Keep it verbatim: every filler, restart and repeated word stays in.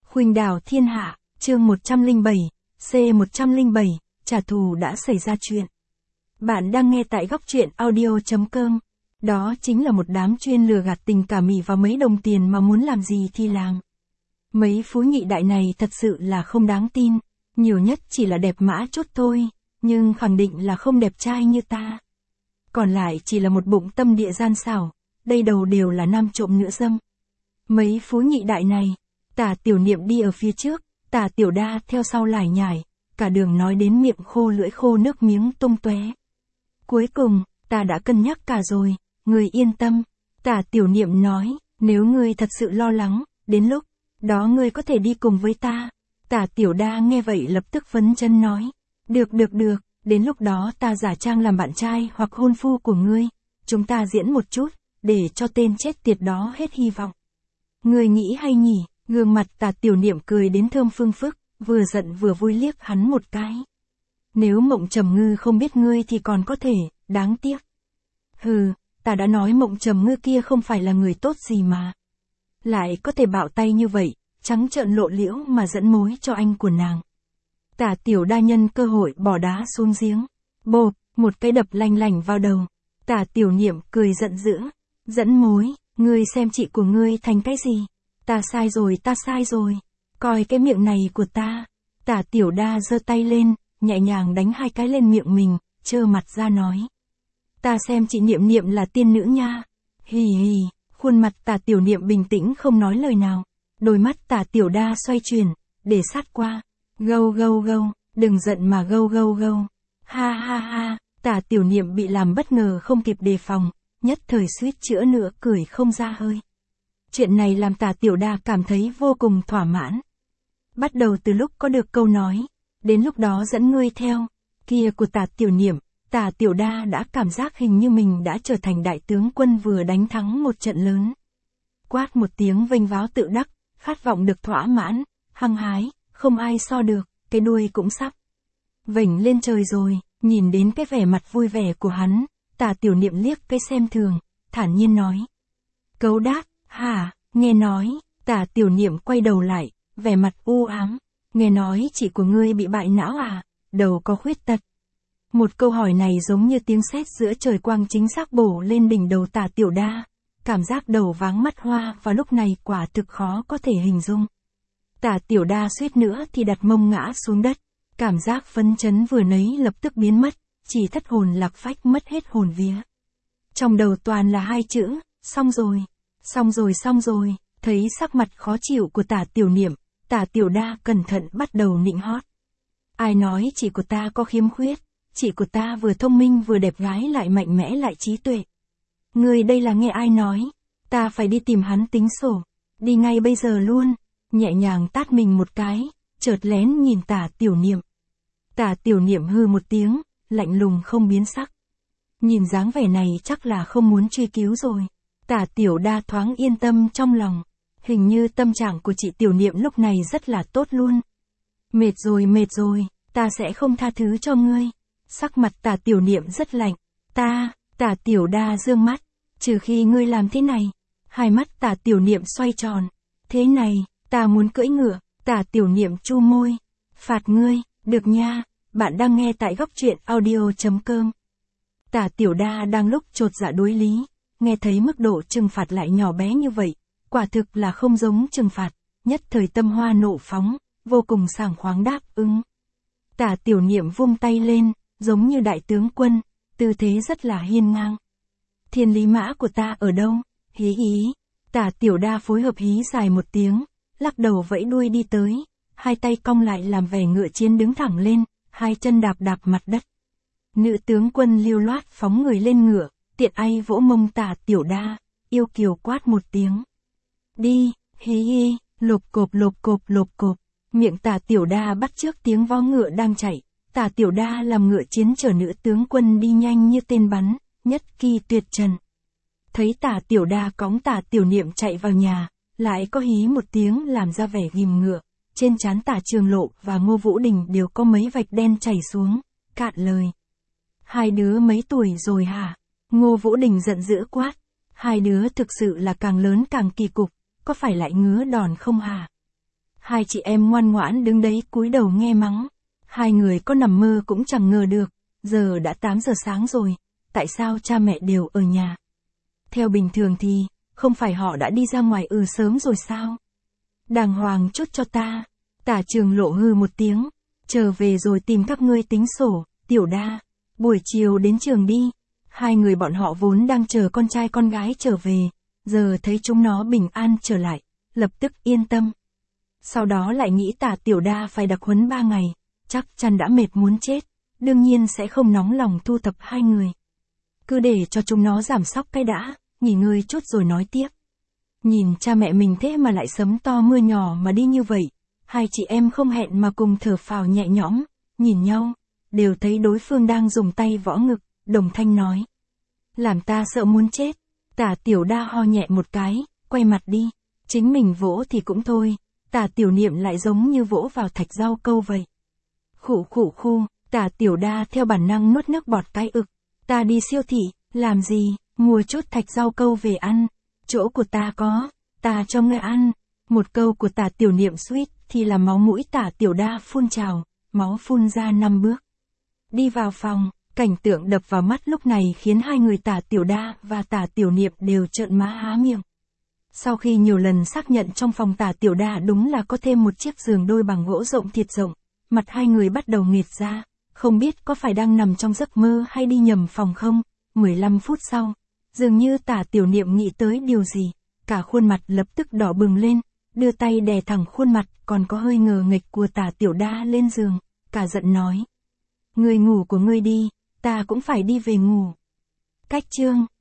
Khuynh đảo thiên hạ, chương một trăm lẻ bảy, C một trăm lẻ bảy, trả thù đã xảy ra chuyện. Bạn đang nghe tại góc truyện audio chấm com. Đó chính là một đám chuyên lừa gạt tình cảm ỷ vào mấy đồng tiền mà muốn làm gì thì làm. Mấy phú nhị đại này thật sự là không đáng tin, nhiều nhất chỉ là đẹp mã chút thôi, nhưng khẳng định là không đẹp trai như ta. Còn lại chỉ là một bụng tâm địa gian xảo, đây đầu đều là nam trộm nữ dâm. Mấy phú nhị đại này, Tả Tiểu Niệm đi ở phía trước, Tả Tiểu Đa theo sau lải nhải, cả đường nói đến miệng khô lưỡi khô nước miếng tung tóe. Cuối cùng, ta đã cân nhắc cả rồi, người yên tâm. Tả Tiểu Niệm nói, nếu ngươi thật sự lo lắng, đến lúc đó ngươi có thể đi cùng với ta. Tả Tiểu Đa nghe vậy lập tức phấn chân nói, được được được, đến lúc đó ta giả trang làm bạn trai hoặc hôn phu của ngươi, chúng ta diễn một chút, để cho tên chết tiệt đó hết hy vọng. Ngươi nghĩ hay nhỉ? Gương mặt Tả Tiểu Niệm cười đến thơm phương phức, vừa giận vừa vui liếc hắn một cái. Nếu Mộng Trầm Ngư không biết ngươi thì còn có thể, đáng tiếc. Hừ, ta đã nói Mộng Trầm Ngư kia không phải là người tốt gì mà. Lại có thể bạo tay như vậy, trắng trợn lộ liễu mà dẫn mối cho anh của nàng. Tả Tiểu Đa nhân cơ hội bỏ đá xuống giếng. Bộp, một cái đập lanh lành vào đầu. Tả Tiểu Niệm cười giận dữ. Dẫn mối, ngươi xem chị của ngươi thành cái gì? Ta sai rồi, ta sai rồi. Coi cái miệng này của ta. Tả Tiểu Đa giơ tay lên, nhẹ nhàng đánh hai cái lên miệng mình, trơ mặt ra nói. Ta xem chị Niệm Niệm là tiên nữ nha. Hì hì, khuôn mặt Tả Tiểu Niệm bình tĩnh không nói lời nào. Đôi mắt Tả Tiểu Đa xoay chuyển, để sát qua. Gâu gâu gâu, đừng giận mà gâu gâu gâu. Ha ha ha, Tả Tiểu Niệm bị làm bất ngờ không kịp đề phòng, nhất thời suýt chữa nữa cười không ra hơi. Chuyện này làm Tả Tiểu Đa cảm thấy vô cùng thỏa mãn. Bắt đầu từ lúc có được câu nói, đến lúc đó dẫn ngươi theo, kia của Tả Tiểu Niệm, Tả Tiểu Đa đã cảm giác hình như mình đã trở thành đại tướng quân vừa đánh thắng một trận lớn. Quát một tiếng vênh váo tự đắc, khát vọng được thỏa mãn, hăng hái, không ai so được, cái đuôi cũng sắp vểnh lên trời rồi. Nhìn đến cái vẻ mặt vui vẻ của hắn, Tả Tiểu Niệm liếc cái xem thường, thản nhiên nói. Cấu đát, hả, nghe nói, Tả Tiểu Niệm quay đầu lại, vẻ mặt u ám, nghe nói chị của ngươi bị bại não à, đầu có khuyết tật. Một câu hỏi này giống như tiếng sét giữa trời quang chính xác bổ lên đỉnh đầu Tả Tiểu Đa, cảm giác đầu váng mắt hoa và lúc này quả thực khó có thể hình dung. Tả Tiểu Đa suýt nữa thì đặt mông ngã xuống đất, cảm giác phấn chấn vừa nấy lập tức biến mất, chỉ thất hồn lạc phách mất hết hồn vía. Trong đầu toàn là hai chữ, xong rồi, xong rồi xong rồi, thấy sắc mặt khó chịu của Tả Tiểu Niệm, Tả Tiểu Đa cẩn thận bắt đầu nịnh hót. Ai nói chị của ta có khiếm khuyết, chị của ta vừa thông minh vừa đẹp gái lại mạnh mẽ lại trí tuệ. Người đây là nghe ai nói, ta phải đi tìm hắn tính sổ, đi ngay bây giờ luôn, nhẹ nhàng tát mình một cái, chợt lén nhìn Tả Tiểu Niệm. Tả Tiểu Niệm hư một tiếng, lạnh lùng không biến sắc. Nhìn dáng vẻ này chắc là không muốn truy cứu rồi. Tả Tiểu Đa thoáng yên tâm trong lòng. Hình như tâm trạng của chị Tiểu Niệm lúc này rất là tốt luôn. Mệt rồi mệt rồi, ta sẽ không tha thứ cho ngươi. Sắc mặt Tả Tiểu Niệm rất lạnh. Ta, Tả Tiểu Đa dương mắt. Trừ khi ngươi làm thế này. Hai mắt Tả Tiểu Niệm xoay tròn. Thế này, ta muốn cưỡi ngựa. Tả Tiểu Niệm chu môi. Phạt ngươi, được nha. Bạn đang nghe tại góc truyện audio chấm com. Tả Tiểu Đa đang lúc chột dạ đối lý, nghe thấy mức độ trừng phạt lại nhỏ bé như vậy, quả thực là không giống trừng phạt, nhất thời tâm hoa nộ phóng, vô cùng sảng khoái đáp ứng. Tả Tiểu Niệm vung tay lên, giống như đại tướng quân, tư thế rất là hiên ngang. Thiên lý mã của ta ở đâu? Hí hí. Tả Tiểu Đa phối hợp hí dài một tiếng, lắc đầu vẫy đuôi đi tới, hai tay cong lại làm vẻ ngựa chiến đứng thẳng lên, hai chân đạp đạp mặt đất. Nữ tướng quân lưu loát phóng người lên ngựa, tiện ay vỗ mông Tả Tiểu Đa, yêu kiều quát một tiếng. Đi, hí hí, lộp cộp lộp cộp lộp cộp, miệng Tả Tiểu Đa bắt chước tiếng vó ngựa đang chạy, Tả Tiểu Đa làm ngựa chiến chở nữ tướng quân đi nhanh như tên bắn, nhất kỳ tuyệt trần. Thấy Tả Tiểu Đa cõng Tả Tiểu Niệm chạy vào nhà, lại có hí một tiếng làm ra vẻ ghim ngựa, trên trán Tả Trường Lộ và Ngô Vũ Đình đều có mấy vạch đen chảy xuống, cạn lời. Hai đứa mấy tuổi rồi hả? Ngô Vũ Đình giận dữ quát. Hai đứa thực sự là càng lớn càng kỳ cục, có phải lại ngứa đòn không hả? Hai chị em ngoan ngoãn đứng đấy cúi đầu nghe mắng. Hai người có nằm mơ cũng chẳng ngờ được, giờ đã tám giờ sáng rồi, tại sao cha mẹ đều ở nhà? Theo bình thường thì, không phải họ đã đi ra ngoài ừ sớm rồi sao? Đàng hoàng chút cho ta. Tả Trường Lộ hừ một tiếng, trở về rồi tìm các ngươi tính sổ. Tiểu Đa, buổi chiều đến trường đi. Hai người bọn họ vốn đang chờ con trai con gái trở về, giờ thấy chúng nó bình an trở lại, lập tức yên tâm. Sau đó lại nghĩ Tả Tiểu Đa phải đặc huấn ba ngày, chắc chắn đã mệt muốn chết, đương nhiên sẽ không nóng lòng thu thập hai người. Cứ để cho chúng nó giảm sóc cái đã, nghỉ ngơi chút rồi nói tiếp. Nhìn cha mẹ mình thế mà lại sấm to mưa nhỏ mà đi như vậy, hai chị em không hẹn mà cùng thở phào nhẹ nhõm, nhìn nhau, đều thấy đối phương đang dùng tay võ ngực, đồng thanh nói. Làm ta sợ muốn chết. Tả Tiểu Đa ho nhẹ một cái, quay mặt đi, chính mình vỗ thì cũng thôi, Tả Tiểu Niệm lại giống như vỗ vào thạch rau câu vậy. Khụ khụ khu, Tả Tiểu Đa theo bản năng nuốt nước bọt cái ực. Ta đi siêu thị, làm gì, mua chút thạch rau câu về ăn, chỗ của ta có, ta cho ngươi ăn. Một câu của Tả Tiểu Niệm suýt thì là máu mũi Tả Tiểu Đa phun trào, máu phun ra năm bước. Đi vào phòng, cảnh tượng đập vào mắt lúc này khiến hai người Tả Tiểu Đa và Tả Tiểu Niệm đều trợn má há miệng. Sau khi nhiều lần xác nhận trong phòng Tả Tiểu Đa đúng là có thêm một chiếc giường đôi bằng gỗ rộng thiệt rộng, mặt hai người bắt đầu nghệt ra, không biết có phải đang nằm trong giấc mơ hay đi nhầm phòng không. mười lăm phút sau, dường như Tả Tiểu Niệm nghĩ tới điều gì, cả khuôn mặt lập tức đỏ bừng lên, đưa tay đè thẳng khuôn mặt còn có hơi ngờ nghệch của Tả Tiểu Đa lên giường, cả giận nói. Ngươi ngủ của ngươi đi, ta cũng phải đi về ngủ. Cách chương